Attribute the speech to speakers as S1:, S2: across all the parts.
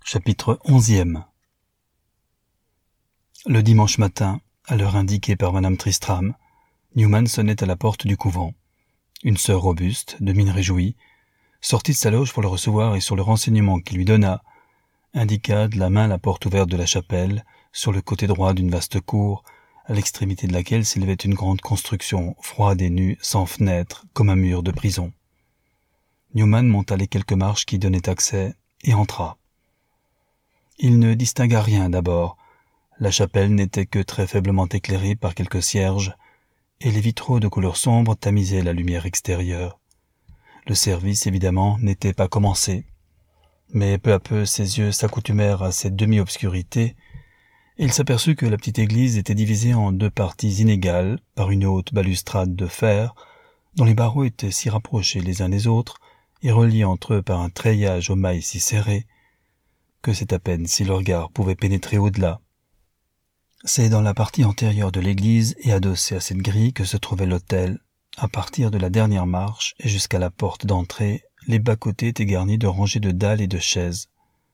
S1: Chapitre 11. Le dimanche matin, à l'heure indiquée par Madame Tristram, Newman sonnait à la porte du couvent. Une sœur robuste, de mine réjouie, sortit de sa loge pour le recevoir et sur le renseignement qu'il lui donna, indiqua de la main la porte ouverte de la chapelle, sur le côté droit d'une vaste cour, à l'extrémité de laquelle s'élevait une grande construction, froide et nue, sans fenêtre, comme un mur de prison. Newman monta les quelques marches qui donnaient accès, et entra. Il ne distingua rien d'abord. La chapelle n'était que très faiblement éclairée par quelques cierges, et les vitraux de couleur sombre tamisaient la lumière extérieure. Le service, évidemment, n'était pas commencé. Mais peu à peu ses yeux s'accoutumèrent à cette demi-obscurité, et il s'aperçut que la petite église était divisée en deux parties inégales par une haute balustrade de fer, dont les barreaux étaient si rapprochés les uns des autres, et reliés entre eux par un treillage aux mailles si serrées, que c'est à peine si le regard pouvait pénétrer au-delà. C'est dans la partie antérieure de l'église et adossé à cette grille que se trouvait l'autel. À partir de la dernière marche et jusqu'à la porte d'entrée, les bas-côtés étaient garnis de rangées de dalles et de chaises.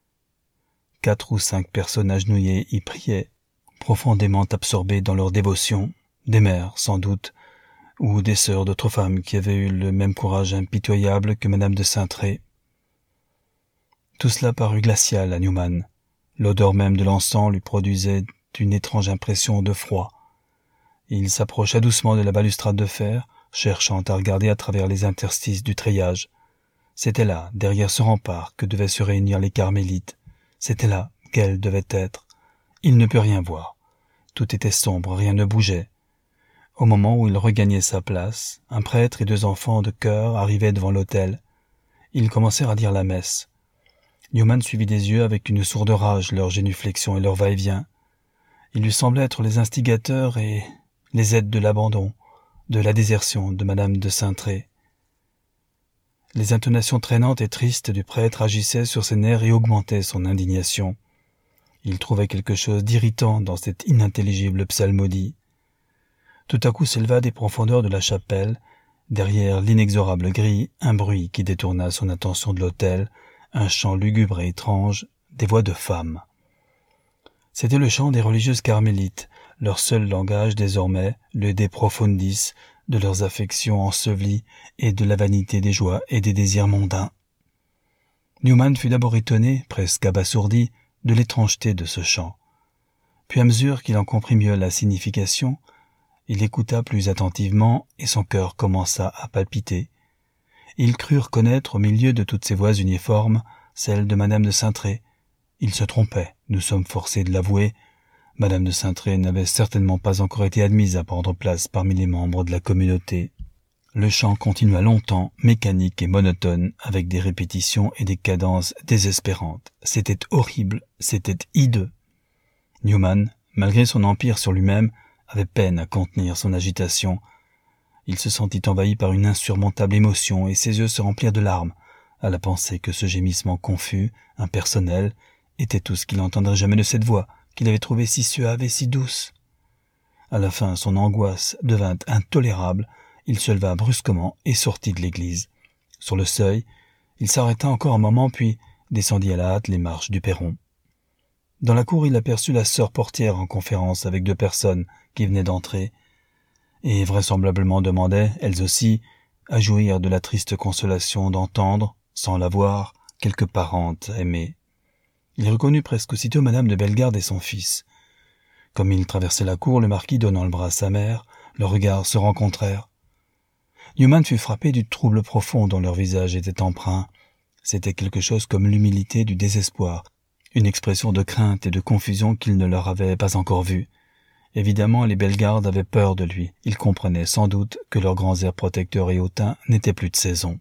S1: 4 ou 5 personnes agenouillées y priaient, profondément absorbées dans leur dévotion, des mères sans doute, ou des sœurs d'autres femmes qui avaient eu le même courage impitoyable que Madame de Saintré. Tout cela parut glacial à Newman. L'odeur même de l'encens lui produisait une étrange impression de froid. Il s'approcha doucement de la balustrade de fer, cherchant à regarder à travers les interstices du treillage. C'était là, derrière ce rempart, que devaient se réunir les carmélites. C'était là qu'elle devait être. Il ne put rien voir. Tout était sombre, rien ne bougeait. Au moment où il regagnait sa place, un prêtre et 2 enfants de chœur arrivaient devant l'autel. Ils commencèrent à dire la messe. Newman suivit des yeux avec une sourde rage leurs génuflexions et leurs va-et-vient. Ils lui semblaient être les instigateurs et les aides de l'abandon, de la désertion de Madame de Saintré. Les intonations traînantes et tristes du prêtre agissaient sur ses nerfs et augmentaient son indignation. Il trouvait quelque chose d'irritant dans cette inintelligible psalmodie. Tout à coup s'éleva des profondeurs de la chapelle, derrière l'inexorable grille, un bruit qui détourna son attention de l'autel, un chant lugubre et étrange, des voix de femmes. C'était le chant des religieuses carmélites, leur seul langage désormais, le de profundis, de leurs affections ensevelies et de la vanité des joies et des désirs mondains. Newman fut d'abord étonné, presque abasourdi, de l'étrangeté de ce chant. Puis à mesure qu'il en comprit mieux la signification, il écouta plus attentivement et son cœur commença à palpiter. Il crut reconnaître au milieu de toutes ces voix uniformes celle de Madame de Saintré. Il se trompait, nous sommes forcés de l'avouer. Madame de Saintré n'avait certainement pas encore été admise à prendre place parmi les membres de la communauté. Le chant continua longtemps, mécanique et monotone, avec des répétitions et des cadences désespérantes. C'était horrible, c'était hideux. Newman, malgré son empire sur lui-même, avait peine à contenir son agitation. Il se sentit envahi par une insurmontable émotion et ses yeux se remplirent de larmes à la pensée que ce gémissement confus, impersonnel, était tout ce qu'il n'entendrait jamais de cette voix qu'il avait trouvée si suave et si douce. À la fin, son angoisse devint intolérable, il se leva brusquement et sortit de l'église. Sur le seuil, il s'arrêta encore un moment puis descendit à la hâte les marches du perron. Dans la cour, il aperçut la sœur portière en conférence avec 2 personnes qui venaient d'entrer, et vraisemblablement demandaient, elles aussi, à jouir de la triste consolation d'entendre, sans la voir, quelque parente aimée. Il reconnut presque aussitôt Madame de Bellegarde et son fils. Comme il traversait la cour, le marquis donnant le bras à sa mère, leurs regards se rencontrèrent. Newman fut frappé du trouble profond dont leur visage était empreint. C'était quelque chose comme l'humilité du désespoir, une expression de crainte et de confusion qu'il ne leur avait pas encore vue. Évidemment, les Bellegarde avaient peur de lui. Ils comprenaient sans doute que leurs grands airs protecteurs et hautains n'étaient plus de saison.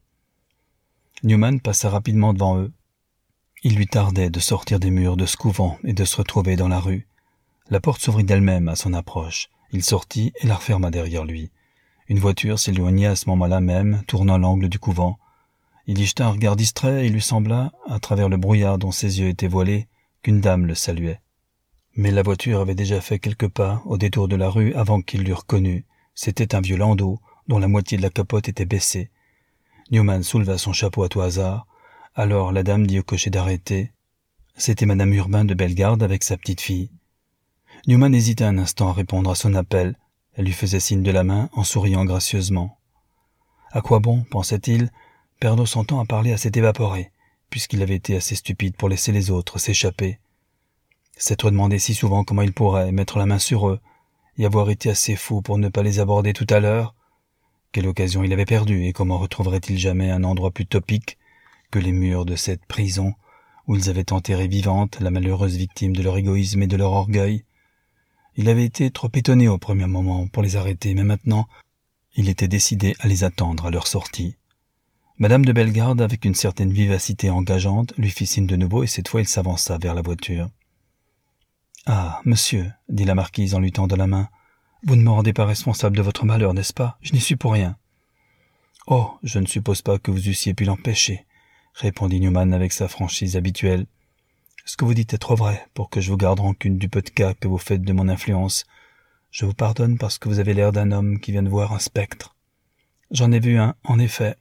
S1: Newman passa rapidement devant eux. Il lui tardait de sortir des murs de ce couvent et de se retrouver dans la rue. La porte s'ouvrit d'elle-même à son approche. Il sortit et la referma derrière lui. Une voiture s'éloigna à ce moment-là même, tournant l'angle du couvent. Il y jeta un regard distrait et il lui sembla, à travers le brouillard dont ses yeux étaient voilés, qu'une dame le saluait. Mais la voiture avait déjà fait quelques pas au détour de la rue avant qu'il l'eût reconnue. C'était un vieux landau, dont la moitié de la capote était baissée. Newman souleva son chapeau à tout hasard. Alors la dame dit au cocher d'arrêter. C'était madame Urbain de Bellegarde avec sa petite fille. Newman hésita un instant à répondre à son appel. Elle lui faisait signe de la main en souriant gracieusement. À quoi bon, pensait-il, perdre son temps à parler à cet évaporé, puisqu'il avait été assez stupide pour laisser les autres s'échapper. S'être demandé si souvent comment il pourrait mettre la main sur eux, et avoir été assez fou pour ne pas les aborder tout à l'heure. Quelle occasion il avait perdue, et comment retrouverait-il jamais un endroit plus topique que les murs de cette prison où ils avaient enterré vivante la malheureuse victime de leur égoïsme et de leur orgueil. Il avait été trop étonné au premier moment pour les arrêter, mais maintenant, il était décidé à les attendre à leur sortie. Madame de Bellegarde, avec une certaine vivacité engageante, lui fit signe de nouveau et cette fois il s'avança vers la voiture. « Ah, monsieur, dit la marquise en lui tendant la main, vous ne me rendez pas responsable de votre malheur, n'est-ce pas? Je n'y suis pour rien. »« Oh, je ne suppose pas que vous eussiez pu l'empêcher, » répondit Newman avec sa franchise habituelle. « Ce que vous dites est trop vrai pour que je vous garde rancune du peu de cas que vous faites de mon influence. Je vous pardonne parce que vous avez l'air d'un homme qui vient de voir un spectre. J'en ai vu un, en effet.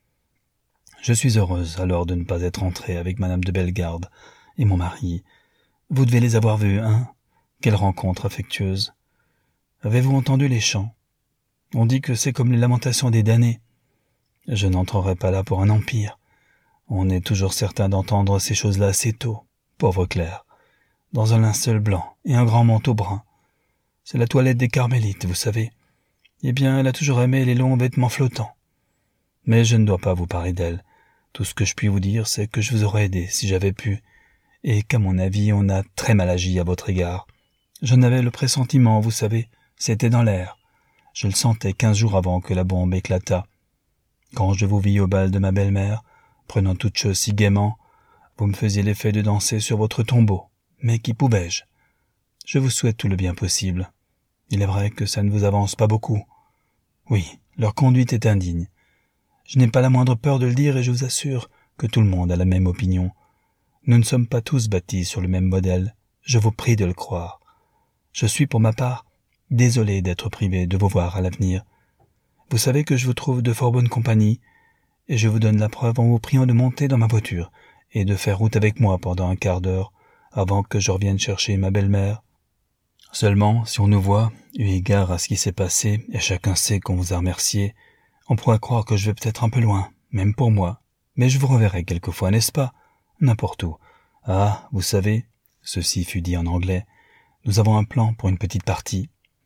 S1: Je suis heureuse alors de ne pas être entrée avec madame de Bellegarde et mon mari. Vous devez les avoir vus, hein? Quelle rencontre affectueuse. Avez-vous entendu les chants? On dit que c'est comme les lamentations des damnés. Je n'entrerai pas là pour un empire. On est toujours certain d'entendre ces choses-là assez tôt, pauvre Claire, dans un linceul blanc et un grand manteau brun. C'est la toilette des carmélites, vous savez. Eh bien, elle a toujours aimé les longs vêtements flottants. Mais je ne dois pas vous parler d'elle. Tout ce que je puis vous dire, c'est que je vous aurais aidé si j'avais pu, et qu'à mon avis, on a très mal agi à votre égard. J'en avais le pressentiment, vous savez, c'était dans l'air. Je le sentais 15 jours avant que la bombe éclatât. Quand je vous vis au bal de ma belle-mère, prenant toutes choses si gaiement, vous me faisiez l'effet de danser sur votre tombeau. Mais qui pouvais-je? Je vous souhaite tout le bien possible. Il est vrai que ça ne vous avance pas beaucoup. Oui, leur conduite est indigne. Je n'ai pas la moindre peur de le dire et je vous assure que tout le monde a la même opinion. Nous ne sommes pas tous bâtis sur le même modèle. Je vous prie de le croire. Je suis pour ma part désolé d'être privé de vous voir à l'avenir. Vous savez que je vous trouve de fort bonne compagnie et je vous donne la preuve en vous priant de monter dans ma voiture et de faire route avec moi pendant un quart d'heure avant que je revienne chercher ma belle-mère. Seulement, si on nous voit, eu égard à ce qui s'est passé, et chacun sait qu'on vous a remercié, on pourrait croire que je vais peut-être un peu loin, même pour moi. Mais je vous reverrai quelquefois, n'est-ce pas? N'importe où. Ah, vous savez, ceci fut dit en anglais, nous avons un plan pour une petite partie.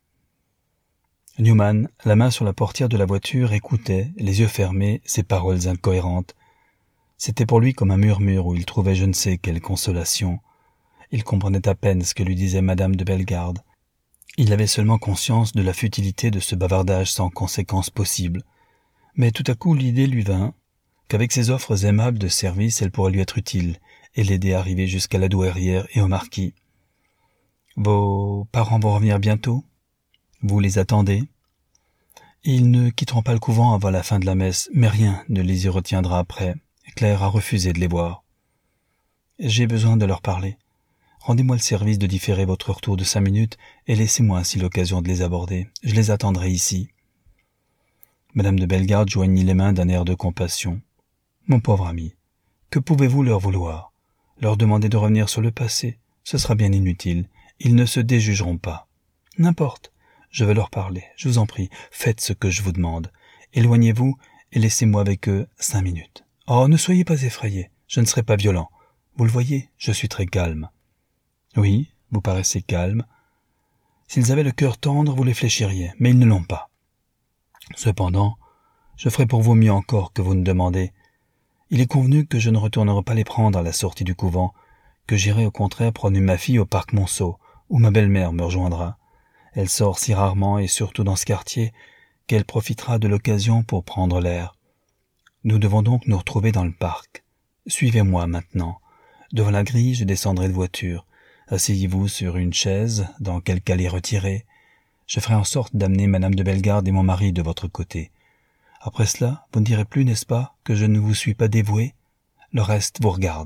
S1: Newman, la main sur la portière de la voiture, écoutait, les yeux fermés, ces paroles incohérentes. C'était pour lui comme un murmure où il trouvait je ne sais quelle consolation. Il comprenait à peine ce que lui disait madame de Bellegarde. Il avait seulement conscience de la futilité de ce bavardage sans conséquence possible. Mais tout à coup l'idée lui vint qu'avec ses offres aimables de service, elle pourrait lui être utile et l'aider à arriver jusqu'à la douairière et au marquis. « Vos parents vont revenir bientôt? Vous les attendez? Ils ne quitteront pas le couvent avant la fin de la messe, mais rien ne les y retiendra après. Claire a refusé de les voir. J'ai besoin de leur parler. Rendez-moi le service de différer votre retour de 5 minutes et laissez-moi ainsi l'occasion de les aborder. Je les attendrai ici. » Madame de Bellegarde joignit les mains d'un air de compassion. « Mon pauvre ami, que pouvez-vous leur vouloir? Leur demander de revenir sur le passé, ce sera bien inutile. Ils ne se déjugeront pas. N'importe, je vais leur parler, je vous en prie, faites ce que je vous demande. Éloignez-vous et laissez-moi avec eux 5 minutes. Oh, ne soyez pas effrayés, je ne serai pas violent. Vous le voyez, je suis très calme. » « Oui, vous paraissez calme. S'ils avaient le cœur tendre, vous les fléchiriez, mais ils ne l'ont pas. Cependant, je ferai pour vous mieux encore que vous ne demandez. Il est convenu que je ne retournerai pas les prendre à la sortie du couvent, que j'irai au contraire promener ma fille au parc Monceau, où ma belle-mère me rejoindra. Elle sort si rarement et surtout dans ce quartier qu'elle profitera de l'occasion pour prendre l'air. Nous devons donc nous retrouver dans le parc. Suivez-moi maintenant. Devant la grille, je descendrai de voiture. Asseyez-vous sur une chaise, dans quelque allée retirée. Je ferai en sorte d'amener madame de Bellegarde et mon mari de votre côté. Après cela, vous ne direz plus, n'est-ce pas, que je ne vous suis pas dévoué? Le reste vous regarde. »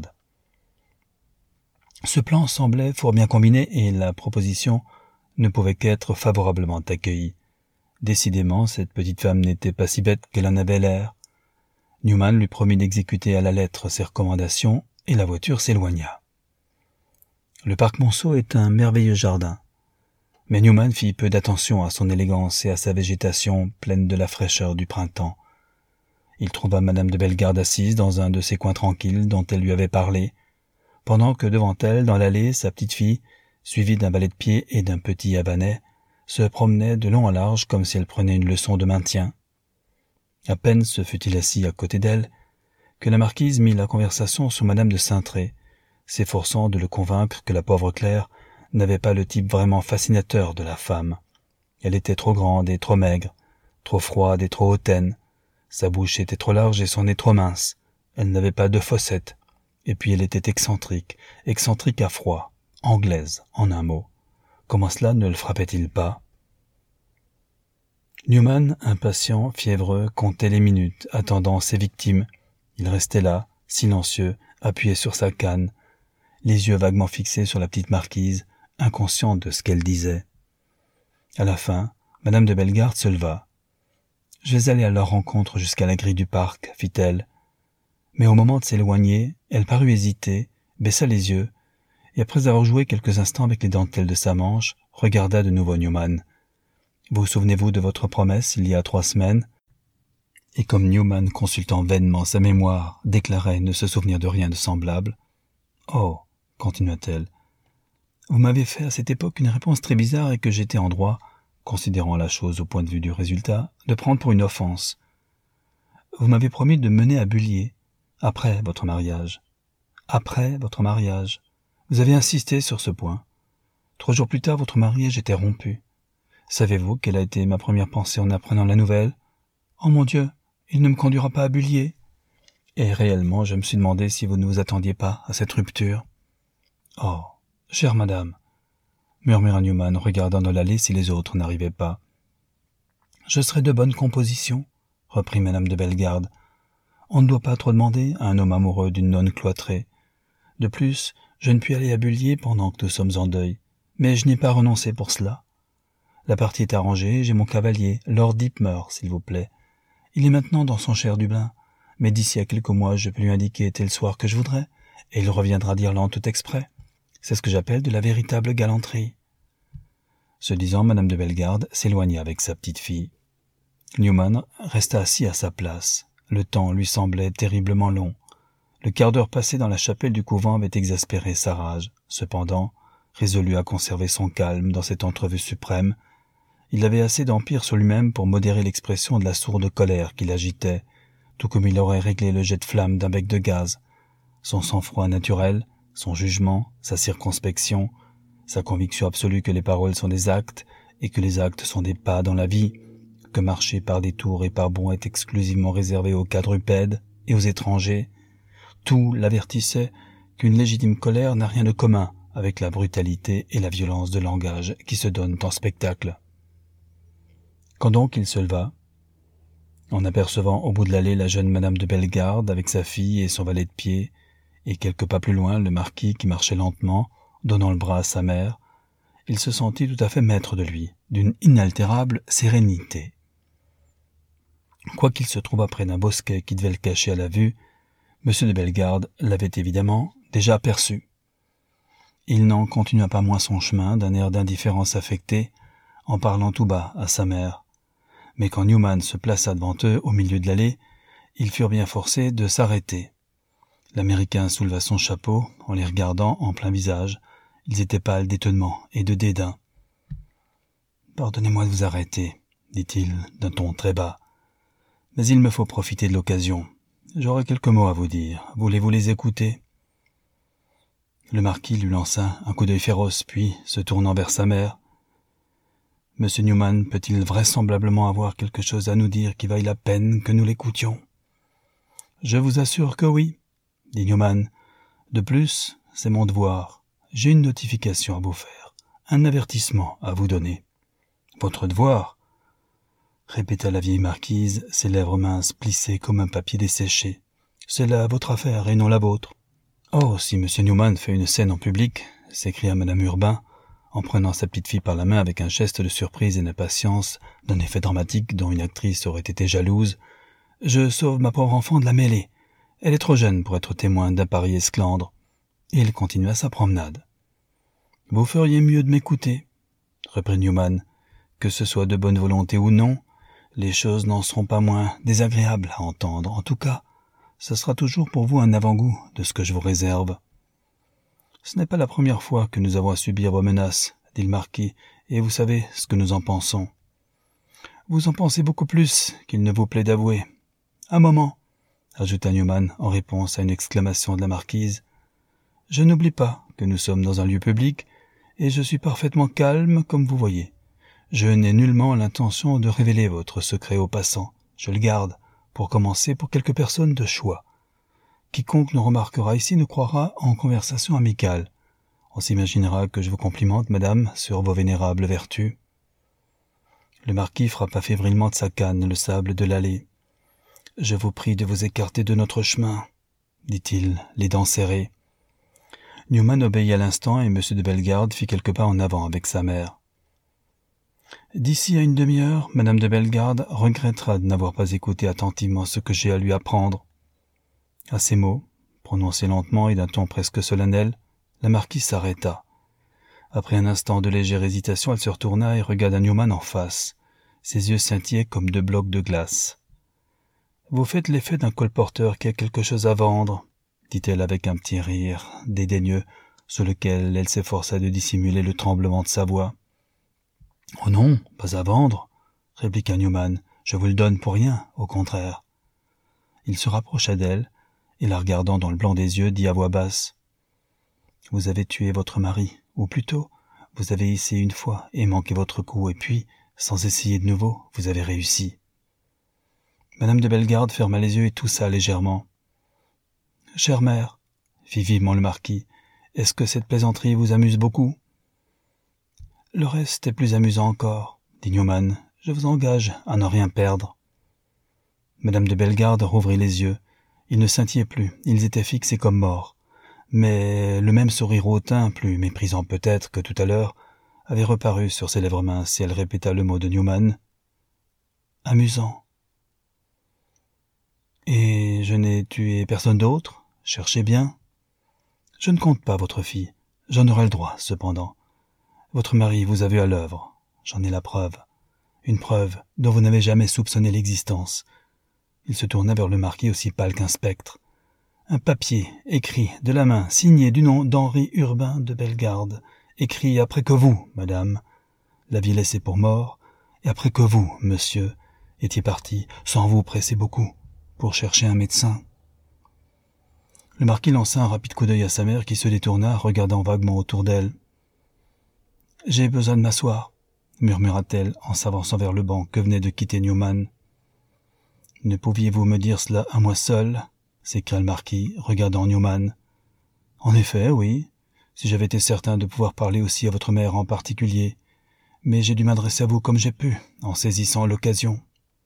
S1: Ce plan semblait fort bien combiné et la proposition ne pouvait qu'être favorablement accueillie. Décidément, cette petite femme n'était pas si bête qu'elle en avait l'air. Newman lui promit d'exécuter à la lettre ses recommandations et la voiture s'éloigna. Le parc Monceau est un merveilleux jardin. Mais Newman fit peu d'attention à son élégance et à sa végétation pleine de la fraîcheur du printemps. Il trouva madame de Bellegarde assise dans un de ces coins tranquilles dont elle lui avait parlé, pendant que devant elle, dans l'allée, sa petite fille, suivie d'un valet de pied et d'un petit habanais, se promenait de long en large comme si elle prenait une leçon de maintien. À peine se fut-il assis à côté d'elle, que la marquise mit la conversation sur madame de Saintré, s'efforçant de le convaincre que la pauvre Claire n'avait pas le type vraiment fascinateur de la femme. Elle était trop grande et trop maigre, trop froide et trop hautaine, sa bouche était trop large et son nez trop mince, elle n'avait pas de fossettes, et puis elle était excentrique à froid, anglaise, en un mot. Comment cela ne le frappait-il pas? Newman, impatient, fiévreux, comptait les minutes, attendant ses victimes. Il restait là, silencieux, appuyé sur sa canne, les yeux vaguement fixés sur la petite marquise, inconscient de ce qu'elle disait. À la fin, madame de Bellegarde se leva. « Je vais aller à leur rencontre jusqu'à la grille du parc, fit-elle. Mais au moment de s'éloigner, elle parut hésiter, baissa les yeux, et après avoir joué quelques instants avec les dentelles de sa manche, regarda de nouveau Newman. « Vous souvenez-vous de votre promesse il y a 3 semaines ?» Et comme Newman, consultant vainement sa mémoire, déclarait ne se souvenir de rien de semblable, « Oh, continua-t-elle, vous m'avez fait à cette époque une réponse très bizarre et que j'étais en droit, considérant la chose au point de vue du résultat, de prendre pour une offense. Vous m'avez promis de me mener à Bullier, après votre mariage. Après votre mariage. Vous avez insisté sur ce point. 3 jours plus tard, votre mariage était rompu. Savez-vous quelle a été ma première pensée en apprenant la nouvelle? Oh mon Dieu, il ne me conduira pas à Bullier. Et réellement, je me suis demandé si vous ne vous attendiez pas à cette rupture. Oh, chère madame, murmura Newman, regardant dans l'allée si les autres n'arrivaient pas. Je serai de bonne composition, reprit madame de Bellegarde. On ne doit pas trop demander à un homme amoureux d'une nonne cloîtrée. De plus, je ne puis aller à Bullier pendant que nous sommes en deuil, mais je n'ai pas renoncé pour cela. La partie est arrangée, j'ai mon cavalier, Lord Dipmer, s'il vous plaît. Il est maintenant dans son cher Dublin, mais d'ici à quelques mois je peux lui indiquer tel soir que je voudrais, et il reviendra d'Irlande tout exprès. C'est ce que j'appelle de la véritable galanterie. » Ce disant, madame de Bellegarde s'éloigna avec sa petite fille. Newman resta assis à sa place. Le temps lui semblait terriblement long. Le quart d'heure passé dans la chapelle du couvent avait exaspéré sa rage. Cependant, résolu à conserver son calme dans cette entrevue suprême, il avait assez d'empire sur lui-même pour modérer l'expression de la sourde colère qui l'agitait, tout comme il aurait réglé le jet de flamme d'un bec de gaz. Son sang-froid naturel, son jugement, sa circonspection, sa conviction absolue que les paroles sont des actes et que les actes sont des pas dans la vie, que marcher par détours et par bonds est exclusivement réservé aux quadrupèdes et aux étrangers, tout l'avertissait qu'une légitime colère n'a rien de commun avec la brutalité et la violence de langage qui se donnent en spectacle. Quand donc il se leva, en apercevant au bout de l'allée la jeune madame de Bellegarde avec sa fille et son valet de pied, et quelques pas plus loin le marquis qui marchait lentement, donnant le bras à sa mère, il se sentit tout à fait maître de lui, d'une inaltérable sérénité. Quoiqu'il se trouvât près d'un bosquet qui devait le cacher à la vue, M. de Bellegarde l'avait évidemment déjà aperçu. Il n'en continua pas moins son chemin d'un air d'indifférence affectée, en parlant tout bas à sa mère. Mais quand Newman se plaça devant eux au milieu de l'allée, ils furent bien forcés de s'arrêter. L'Américain souleva son chapeau en les regardant en plein visage. Ils étaient pâles d'étonnement et de dédain. « Pardonnez-moi de vous arrêter, » dit-il d'un ton très bas. « Mais il me faut profiter de l'occasion. J'aurai quelques mots à vous dire. Voulez-vous les écouter ?» Le marquis lui lança un coup d'œil féroce, puis, se tournant vers sa mère, « Monsieur Newman peut-il vraisemblablement avoir quelque chose à nous dire qui vaille la peine que nous l'écoutions ?»« Je vous assure que oui, » dit Newman. « De plus, c'est mon devoir. J'ai une notification à vous faire, un avertissement à vous donner. »« Votre devoir ?» répéta la vieille marquise, ses lèvres minces plissées comme un papier desséché. « C'est là votre affaire et non la vôtre. »« Oh, si M. Newman fait une scène en public, » s'écria Madame Urbain, en prenant sa petite fille par la main avec un geste de surprise et d'impatience d'un effet dramatique dont une actrice aurait été jalouse, « je sauve ma pauvre enfant de la mêlée. Elle est trop jeune pour être témoin d'un pareil esclandre. » Et il continua sa promenade. « Vous feriez mieux de m'écouter, » reprit Newman. « Que ce soit de bonne volonté ou non, les choses n'en seront pas moins désagréables à entendre. En tout cas, ce sera toujours pour vous un avant-goût de ce que je vous réserve. »« Ce n'est pas la première fois que nous avons à subir vos menaces, » dit le marquis, « et vous savez ce que nous en pensons. »« Vous en pensez beaucoup plus qu'il ne vous plaît d'avouer. »« Un moment, » ajouta Newman en réponse à une exclamation de la marquise. « Je n'oublie pas que nous sommes dans un lieu public, et je suis parfaitement calme, comme vous voyez. Je n'ai nullement l'intention de révéler votre secret aux passants. Je le garde, pour commencer, pour quelques personnes de choix. Quiconque nous remarquera ici nous croira en conversation amicale. On s'imaginera que je vous complimente, madame, sur vos vénérables vertus. » Le marquis frappa fébrilement de sa canne le sable de l'allée. « Je vous prie de vous écarter de notre chemin, » dit-il, les dents serrées. Newman obéit à l'instant et M. de Bellegarde fit quelques pas en avant avec sa mère. « D'ici à une demi-heure, Madame de Bellegarde regrettera de n'avoir pas écouté attentivement ce que j'ai à lui apprendre. » À ces mots, prononcés lentement et d'un ton presque solennel, la marquise s'arrêta. Après un instant de légère hésitation, elle se retourna et regarda Newman en face. Ses yeux scintillaient comme deux blocs de glace. « Vous faites l'effet d'un colporteur qui a quelque chose à vendre, » dit-elle avec un petit rire dédaigneux, sous lequel elle s'efforça de dissimuler le tremblement de sa voix. « Oh non, pas à vendre, » répliqua Newman. « Je vous le donne pour rien, au contraire. » Il se rapprocha d'elle, et la regardant dans le blanc des yeux, dit à voix basse. « Vous avez tué votre mari, ou plutôt, vous avez essayé une fois et manqué votre coup, et puis, sans essayer de nouveau, vous avez réussi. » Madame de Bellegarde ferma les yeux et toussa légèrement. « Chère mère, » fit vivement le marquis, « est-ce que cette plaisanterie vous amuse beaucoup ?»« Le reste est plus amusant encore, » dit Newman. « Je vous engage à n'en rien perdre. » Madame de Bellegarde rouvrit les yeux. Ils ne scintillaient plus, ils étaient fixés comme morts. Mais le même sourire hautain, plus méprisant peut-être que tout à l'heure, avait reparu sur ses lèvres minces et elle répéta le mot de Newman. « Amusant. »« Et je n'ai tué personne d'autre ? Cherchez bien. »« Je ne compte pas votre fille. J'en aurai le droit, cependant. Votre mari vous a vu à l'œuvre. J'en ai la preuve. Une preuve dont vous n'avez jamais soupçonné l'existence. » Il se tourna vers le marquis aussi pâle qu'un spectre. « Un papier, écrit, de la main, signé du nom d'Henri Urbain de Bellegarde, écrit après que vous, madame, l'aviez laissé pour mort, et après que vous, monsieur, étiez parti, sans vous presser beaucoup, pour chercher un médecin. » Le marquis lança un rapide coup d'œil à sa mère qui se détourna, regardant vaguement autour d'elle. « J'ai besoin de m'asseoir, » murmura-t-elle en s'avançant vers le banc que venait de quitter Newman. « Ne pouviez-vous me dire cela à moi seul ?» s'écria le marquis, regardant Newman. « En effet, oui, si j'avais été certain de pouvoir parler aussi à votre mère en particulier, mais j'ai dû m'adresser à vous comme j'ai pu, en saisissant l'occasion. »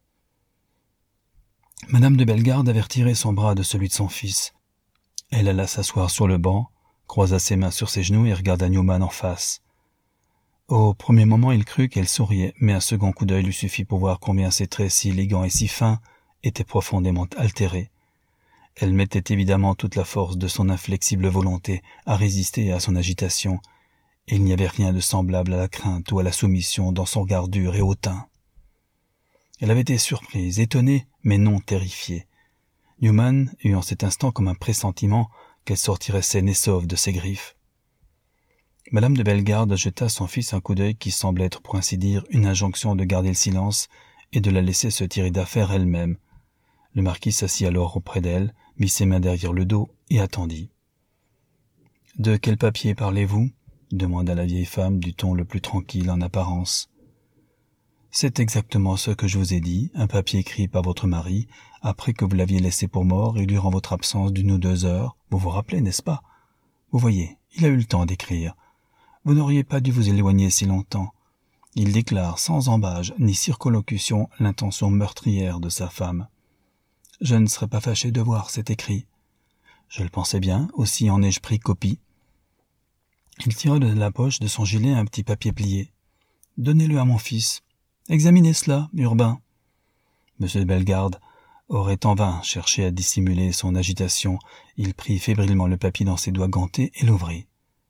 S1: Madame de Bellegarde avait retiré son bras de celui de son fils. Elle alla s'asseoir sur le banc, croisa ses mains sur ses genoux et regarda Newman en face. Au premier moment, il crut qu'elle souriait, mais un second coup d'œil lui suffit pour voir combien ses traits si élégants et si fins étaient profondément altérés. Elle mettait évidemment toute la force de son inflexible volonté à résister à son agitation, et il n'y avait rien de semblable à la crainte ou à la soumission dans son regard dur et hautain. Elle avait été surprise, étonnée, mais non terrifiée. Newman eut en cet instant comme un pressentiment qu'elle sortirait saine et sauve de ses griffes. Madame de Bellegarde jeta à son fils un coup d'œil qui semblait être pour ainsi dire une injonction de garder le silence et de la laisser se tirer d'affaire elle-même. Le marquis s'assit alors auprès d'elle, mit ses mains derrière le dos et attendit. « De quel papier parlez-vous » demanda la vieille femme du ton le plus tranquille en apparence. « C'est exactement ce que je vous ai dit, un papier écrit par votre mari, après que vous l'aviez laissé pour mort et durant votre absence d'1 ou 2 heures. Vous vous rappelez, n'est-ce pas? Vous voyez, il a eu le temps d'écrire. Vous n'auriez pas dû vous éloigner si longtemps. Il déclare sans embâge ni circonlocution l'intention meurtrière de sa femme. Je ne serais pas fâché de voir cet écrit. Je le pensais bien, aussi en ai-je pris copie. » Il tira de la poche de son gilet un petit papier plié. « Donnez-le à mon fils. Examinez cela, Urbain. » M. de Bellegarde aurait en vain cherché à dissimuler son agitation. Il prit fébrilement le papier dans ses doigts gantés et l'ouvrit.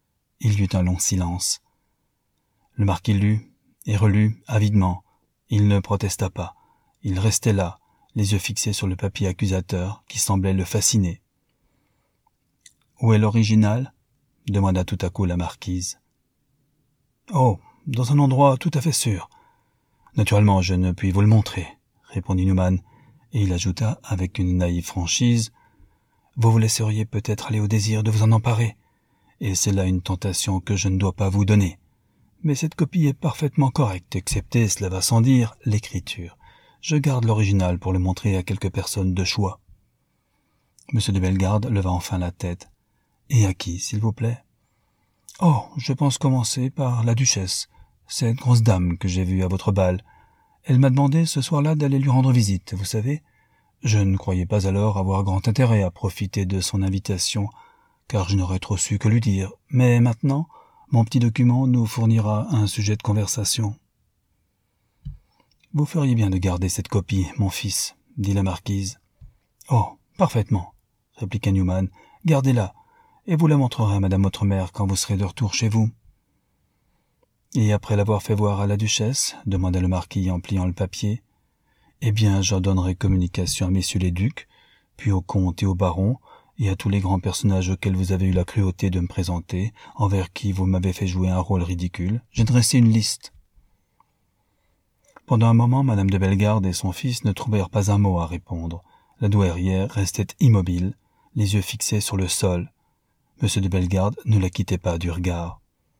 S1: Il y eut un long silence. Le marquis lut et relut avidement. Il ne protesta pas. Il restait là, les yeux fixés sur le papier accusateur qui semblait le fasciner. « Où est l'original » demanda tout à coup la marquise. « Oh, dans un endroit tout à fait sûr. Naturellement, je ne puis vous le montrer, » répondit Newman, et il ajouta avec une naïve franchise, « Vous vous laisseriez peut-être aller au désir de vous en emparer, et c'est là une tentation que je ne dois pas vous donner. Mais cette copie est parfaitement correcte, excepté, cela va sans dire, l'écriture. Je garde l'original pour le montrer à quelques personnes de choix. » M. de Bellegarde leva enfin la tête. « Et à qui, s'il vous plaît ?»« Oh, je pense commencer par la duchesse, cette grosse dame que j'ai vue à votre bal. Elle m'a demandé ce soir-là d'aller lui rendre visite, vous savez. Je ne croyais pas alors avoir grand intérêt à profiter de son invitation, car je n'aurais trop su que lui dire. Mais maintenant, mon petit document nous fournira un sujet de conversation. »« Vous feriez bien de garder cette copie, mon fils, » dit la marquise. « Oh, parfaitement, » répliqua Newman. « Gardez-la, et vous la montrerez à madame votre mère quand vous serez de retour chez vous. »« Et après l'avoir fait voir à la duchesse, » demanda le marquis en pliant le papier, « eh bien, j'en donnerai communication à messieurs les ducs, puis au comte et au baron, et à tous les grands personnages auxquels vous avez eu la cruauté de me présenter, envers qui vous m'avez fait jouer un rôle ridicule. J'ai dressé une liste. » Pendant un moment, madame de Bellegarde et son fils ne trouvèrent pas un mot à répondre. La douairière restait immobile, les yeux fixés sur le sol. M. de Bellegarde ne la quittait pas du regard.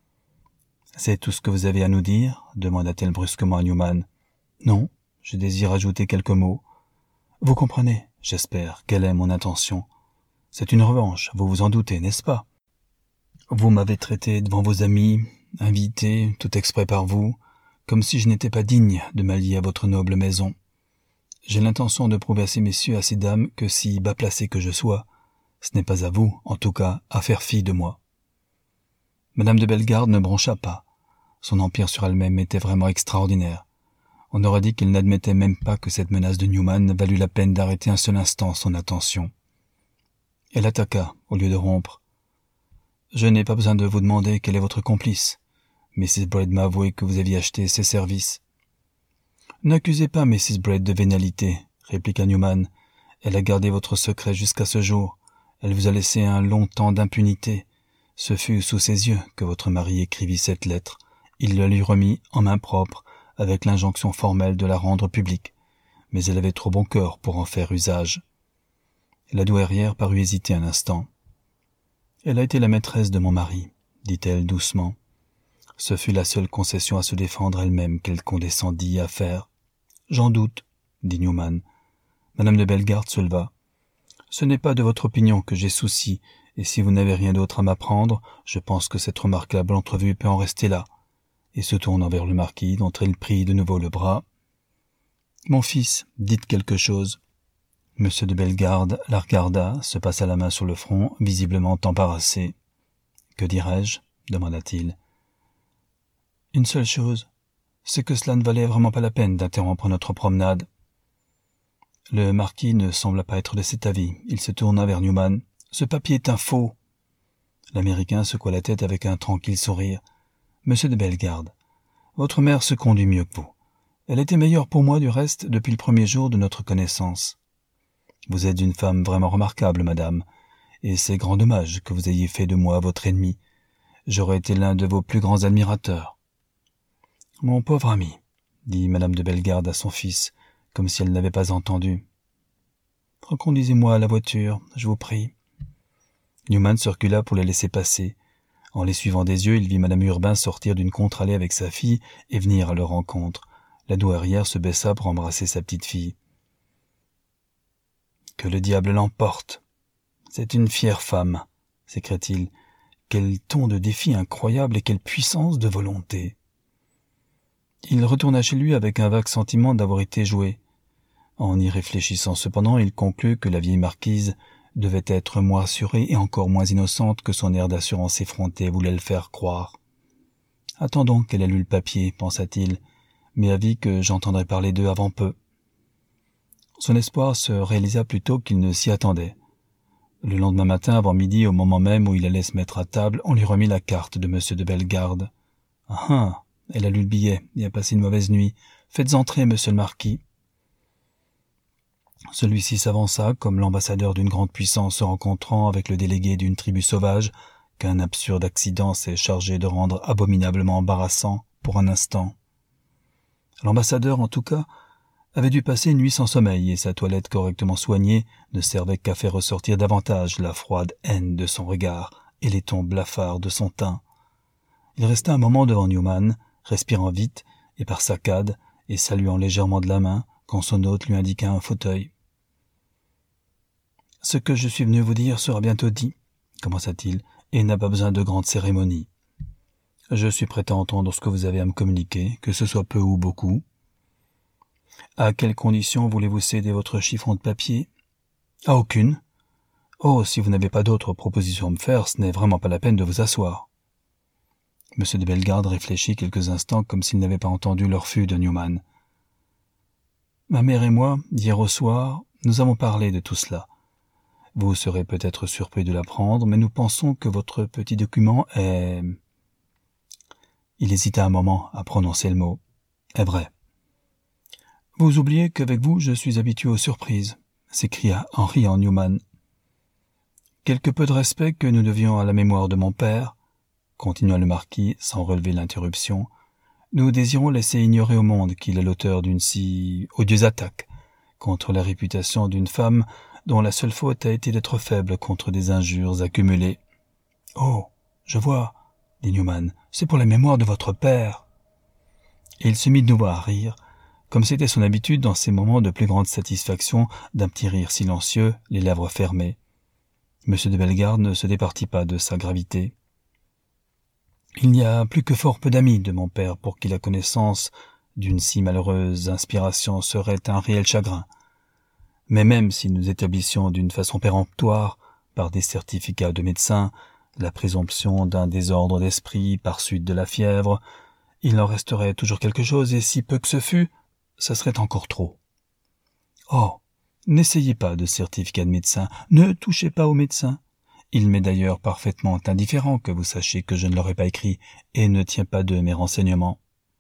S1: « C'est tout ce que vous avez à nous dire » demanda-t-elle brusquement à Newman. « Non, je désire ajouter quelques mots. Vous comprenez, j'espère, quelle est mon intention. C'est une revanche, vous vous en doutez, n'est-ce pas? Vous m'avez traité devant vos amis, invité, tout exprès par vous, comme si je n'étais pas digne de m'allier à votre noble maison. J'ai l'intention de prouver à ces messieurs, à ces dames, que si bas placé que je sois, ce n'est pas à vous, en tout cas, à faire fi de moi. » Madame de Bellegarde ne broncha pas. Son empire sur elle-même était vraiment extraordinaire. On aurait dit qu'il n'admettait même pas que cette menace de Newman valût la peine d'arrêter un seul instant son attention. Elle attaqua, au lieu de rompre. « Je n'ai pas besoin de vous demander quel est votre complice. Mrs. Braid m'a avoué que vous aviez acheté ses services. »« N'accusez pas Mrs. Braid de vénalité, » répliqua Newman. « Elle a gardé votre secret jusqu'à ce jour. Elle vous a laissé un long temps d'impunité. Ce fut sous ses yeux que votre mari écrivit cette lettre. Il la lui remit en main propre, avec l'injonction formelle de la rendre publique. Mais elle avait trop bon cœur pour en faire usage. » La douairière parut hésiter un instant. « Elle a été la maîtresse de mon mari, » dit-elle doucement. Ce fut la seule concession à se défendre elle-même qu'elle condescendit à faire. « J'en doute, » dit Newman. Madame de Bellegarde se leva. « Ce n'est pas de votre opinion que j'ai souci, et si vous n'avez rien d'autre à m'apprendre, je pense que cette remarquable entrevue peut en rester là. » Et se tournant vers le marquis, dont elle prit de nouveau le bras. « Mon fils, dites quelque chose. » M. de Bellegarde la regarda, se passa la main sur le front, visiblement embarrassé. « Que dirais-je » demanda-t-il. « Une seule chose, c'est que cela ne valait vraiment pas la peine d'interrompre notre promenade. » Le marquis ne sembla pas être de cet avis. Il se tourna vers Newman. « Ce papier est un faux. » L'Américain secoua la tête avec un tranquille sourire. « Monsieur de Bellegarde, votre mère se conduit mieux que vous. Elle était meilleure pour moi, du reste, depuis le premier jour de notre connaissance. Vous êtes une femme vraiment remarquable, madame, et c'est grand dommage que vous ayez fait de moi votre ennemi. J'aurais été l'un de vos plus grands admirateurs. »« Mon pauvre ami, » dit madame de Bellegarde à son fils, comme si elle n'avait pas entendu. « Reconduisez-moi à la voiture, je vous prie. » Newman se recula pour les laisser passer. En les suivant des yeux, il vit madame Urbain sortir d'une contre-allée avec sa fille et venir à leur rencontre. La douairière se baissa pour embrasser sa petite fille. « Que le diable l'emporte. C'est une fière femme, » s'écria-t-il. « Quel ton de défi incroyable et quelle puissance de volonté. » Il retourna chez lui avec un vague sentiment d'avoir été joué. En y réfléchissant cependant, il conclut que la vieille marquise devait être moins assurée et encore moins innocente que son air d'assurance effrontée voulait le faire croire. « Attendons qu'elle ait lu le papier, » pensa-t-il, mais avis que j'entendrai parler d'eux avant peu. Son espoir se réalisa plus tôt qu'il ne s'y attendait. Le lendemain matin, avant midi, au moment même où il allait se mettre à table, on lui remit la carte de M. de Bellegarde. « Ah ah, elle a lu le billet et a passé une mauvaise nuit. Faites entrer, monsieur le marquis. » Celui-ci s'avança comme l'ambassadeur d'une grande puissance se rencontrant avec le délégué d'une tribu sauvage qu'un absurde accident s'est chargé de rendre abominablement embarrassant pour un instant. L'ambassadeur, en tout cas, avait dû passer une nuit sans sommeil et sa toilette correctement soignée ne servait qu'à faire ressortir davantage la froide haine de son regard et les tons blafards de son teint. Il resta un moment devant Newman, respirant vite et par saccades et saluant légèrement de la main quand son hôte lui indiqua un fauteuil. « Ce que je suis venu vous dire sera bientôt dit, » commença-t-il, « et n'a pas besoin de grandes cérémonies. Je suis prêt à entendre ce que vous avez à me communiquer, que ce soit peu ou beaucoup. À quelles conditions voulez-vous céder votre chiffon de papier? À aucune. Oh, si vous n'avez pas d'autres propositions à me faire, ce n'est vraiment pas la peine de vous asseoir. » M. de Bellegarde réfléchit quelques instants comme s'il n'avait pas entendu le refus de Newman. « Ma mère et moi, hier au soir, nous avons parlé de tout cela. Vous serez peut-être surpris de l'apprendre, mais nous pensons que votre petit document est... » Il hésita un moment à prononcer le mot. « Est vrai. »« Vous oubliez qu'avec vous, je suis habitué aux surprises, » s'écria en riant Newman. « Quelque peu de respect que nous devions à la mémoire de mon père, » continua le marquis sans relever l'interruption, « nous désirons laisser ignorer au monde qu'il est l'auteur d'une si odieuse attaque contre la réputation d'une femme dont la seule faute a été d'être faible contre des injures accumulées. »« Oh, je vois, » dit Newman, « c'est pour la mémoire de votre père. » Et il se mit de nouveau à rire, comme c'était son habitude dans ces moments de plus grande satisfaction, d'un petit rire silencieux, les lèvres fermées. M. de Bellegarde ne se départit pas de sa gravité. « Il n'y a plus que fort peu d'amis de mon père pour qui la connaissance d'une si malheureuse inspiration serait un réel chagrin. Mais même si nous établissions d'une façon péremptoire, par des certificats de médecins, la présomption d'un désordre d'esprit par suite de la fièvre, il en resterait toujours quelque chose, et si peu que ce fût, ça serait encore trop. Oh, n'essayez pas de certificat de médecin, ne touchez pas aux médecins. Il m'est d'ailleurs parfaitement indifférent que vous sachiez que je ne leur ai pas écrit et ne tiens pas de mes renseignements. »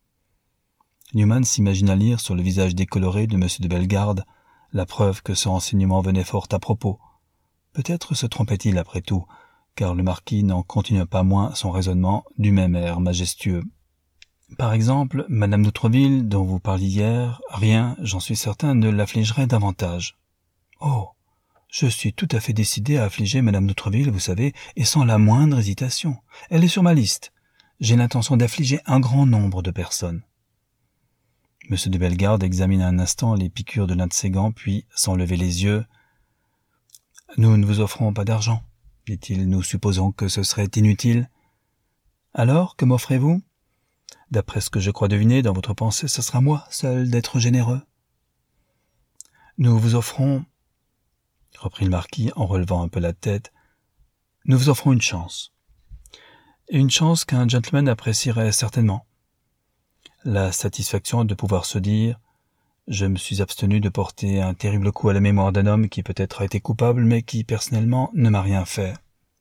S1: Newman s'imagina lire sur le visage décoloré de M. de Bellegarde la preuve que ce renseignement venait fort à propos. Peut-être se trompait-il après tout, car le marquis n'en continua pas moins son raisonnement du même air majestueux. « Par exemple, Madame d'Outreville, dont vous parliez hier, rien, j'en suis certain, ne l'affligerait davantage. »« Oh, je suis tout à fait décidé à affliger Madame d'Outreville, vous savez, et sans la moindre hésitation. Elle est sur ma liste. J'ai l'intention d'affliger un grand nombre de personnes. » M. de Bellegarde examina un instant les piqûres de l'un de ses gants, puis, sans lever les yeux, « Nous ne vous offrons pas d'argent, dit-il, nous supposons que ce serait inutile. Alors, que m'offrez-vous? D'après ce que je crois deviner dans votre pensée, ce sera moi seul d'être généreux. Nous vous offrons, reprit le marquis en relevant un peu la tête, nous vous offrons une chance. Et une chance qu'un gentleman apprécierait certainement. La satisfaction de pouvoir se dire « Je me suis abstenu de porter un terrible coup à la mémoire d'un homme qui peut-être a été coupable, mais qui, personnellement, ne m'a rien fait. »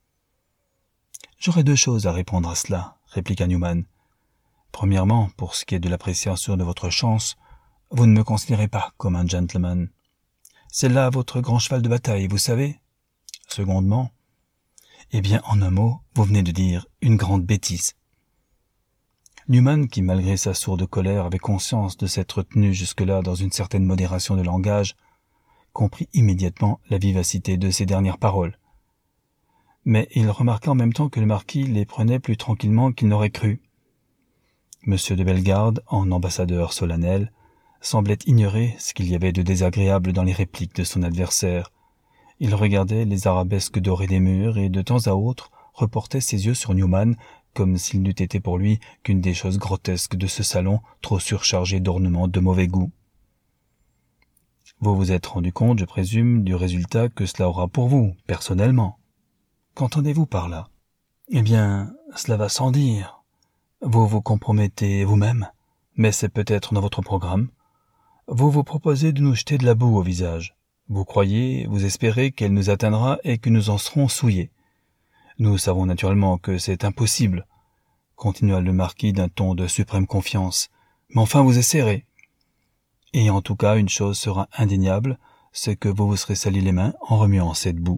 S1: « J'aurais deux choses à répondre à cela, » répliqua Newman. « Premièrement, pour ce qui est de l'appréciation de votre chance, vous ne me considérez pas comme un gentleman. C'est là votre grand cheval de bataille, vous savez. Secondement, eh bien, en un mot, vous venez de dire une grande bêtise. » Newman, qui malgré sa sourde colère avait conscience de s'être tenu jusque-là dans une certaine modération de langage, comprit immédiatement la vivacité de ces dernières paroles. Mais il remarqua en même temps que le marquis les prenait plus tranquillement qu'il n'aurait cru. M. de Bellegarde, en ambassadeur solennel, semblait ignorer ce qu'il y avait de désagréable dans les répliques de son adversaire. Il regardait les arabesques dorées des murs et de temps à autre reportait ses yeux sur Newman comme s'il n'eût été pour lui qu'une des choses grotesques de ce salon trop surchargé d'ornements de mauvais goût. « Vous vous êtes rendu compte, je présume, du résultat que cela aura pour vous, personnellement. Qu'entendez-vous par là? Eh bien, cela va sans dire. Vous vous compromettez vous-même, mais c'est peut-être dans votre programme. Vous vous proposez de nous jeter de la boue au visage. Vous croyez, vous espérez qu'elle nous atteindra et que nous en serons souillés. Nous savons naturellement que c'est impossible, continua le marquis d'un ton de suprême confiance. Mais enfin vous essaierez. Et en tout cas, une chose sera indéniable, c'est que vous vous serez sali les mains en remuant cette boue.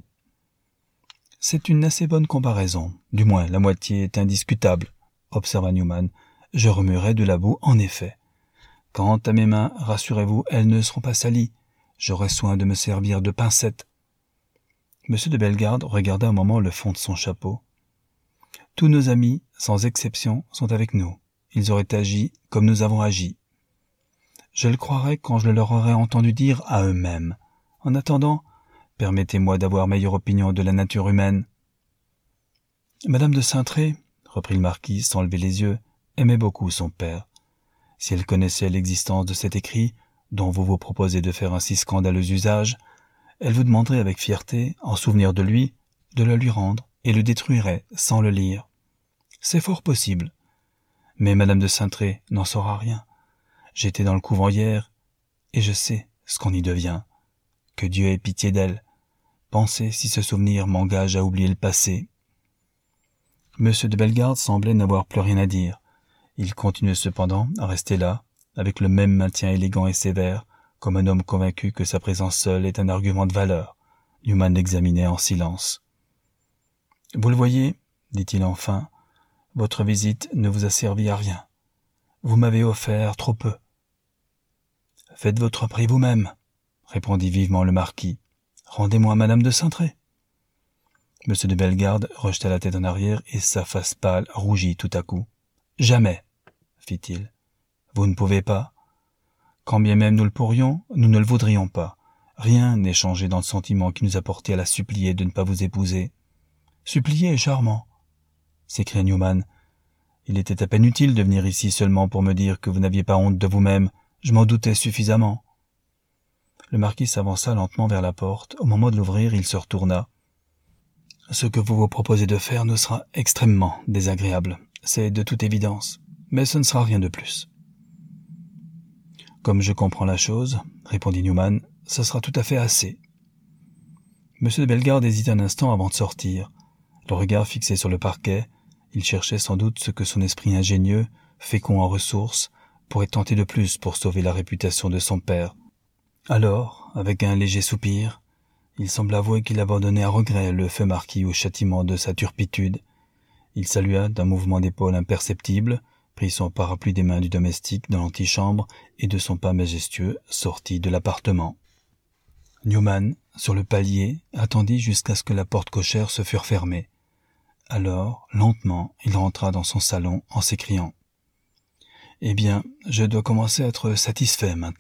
S1: C'est une assez bonne comparaison, du moins la moitié est indiscutable, observa Newman. Je remuerai de la boue en effet. Quant à mes mains, rassurez-vous, elles ne seront pas salies. J'aurai soin de me servir de pincettes. M. de Bellegarde regarda un moment le fond de son chapeau. Tous nos amis, sans exception, sont avec nous. Ils auraient agi comme nous avons agi. Je le croirai quand je le leur aurai entendu dire à eux-mêmes. En attendant, permettez-moi d'avoir meilleure opinion de la nature humaine. Madame de Saintré, reprit le marquis sans lever les yeux, aimait beaucoup son père. Si elle connaissait l'existence de cet écrit, dont vous vous proposez de faire un si scandaleux usage, elle vous demanderait avec fierté, en souvenir de lui, de le lui rendre, et le détruirait sans le lire. C'est fort possible. Mais madame de Saintré n'en saura rien. J'étais dans le couvent hier, et je sais ce qu'on y devient. Que Dieu ait pitié d'elle. Pensez si ce souvenir m'engage à oublier le passé. M. de Bellegarde semblait n'avoir plus rien à dire. Il continuait cependant à rester là, avec le même maintien élégant et sévère, comme un homme convaincu que sa présence seule est un argument de valeur. Newman l'examinait en silence. « Vous le voyez, dit-il enfin, votre visite ne vous a servi à rien. Vous m'avez offert trop peu. »« Faites votre prix vous-même, » répondit vivement le marquis. « Rendez-moi madame de Saintré. » M. de Bellegarde rejeta la tête en arrière et sa face pâle rougit tout à coup. « Jamais, » fit-il. « Vous ne pouvez pas. Quand bien même nous le pourrions, nous ne le voudrions pas. Rien n'est changé dans le sentiment qui nous a porté à la supplier de ne pas vous épouser. »« Supplier est charmant, » s'écria Newman. « Il était à peine utile de venir ici seulement pour me dire que vous n'aviez pas honte de vous-même. Je m'en doutais suffisamment. » Le marquis s'avança lentement vers la porte. Au moment de l'ouvrir, il se retourna. « Ce que vous vous proposez de faire nous sera extrêmement désagréable. C'est de toute évidence. Mais ce ne sera rien de plus. »« Comme je comprends la chose, » répondit Newman, « ce sera tout à fait assez. » M. de Bellegarde hésita un instant avant de sortir. Le regard fixé sur le parquet, il cherchait sans doute ce que son esprit ingénieux, fécond en ressources, pourrait tenter de plus pour sauver la réputation de son père. Alors, avec un léger soupir, il semble avouer qu'il abandonnait à regret le feu marquis au châtiment de sa turpitude. Il salua d'un mouvement d'épaule imperceptible, prit son parapluie des mains du domestique dans l'antichambre et de son pas majestueux sortit de l'appartement. Newman, sur le palier, attendit jusqu'à ce que la porte cochère se fût fermée. Alors, lentement, il rentra dans son salon en s'écriant « Eh bien, je dois commencer à être satisfait maintenant. »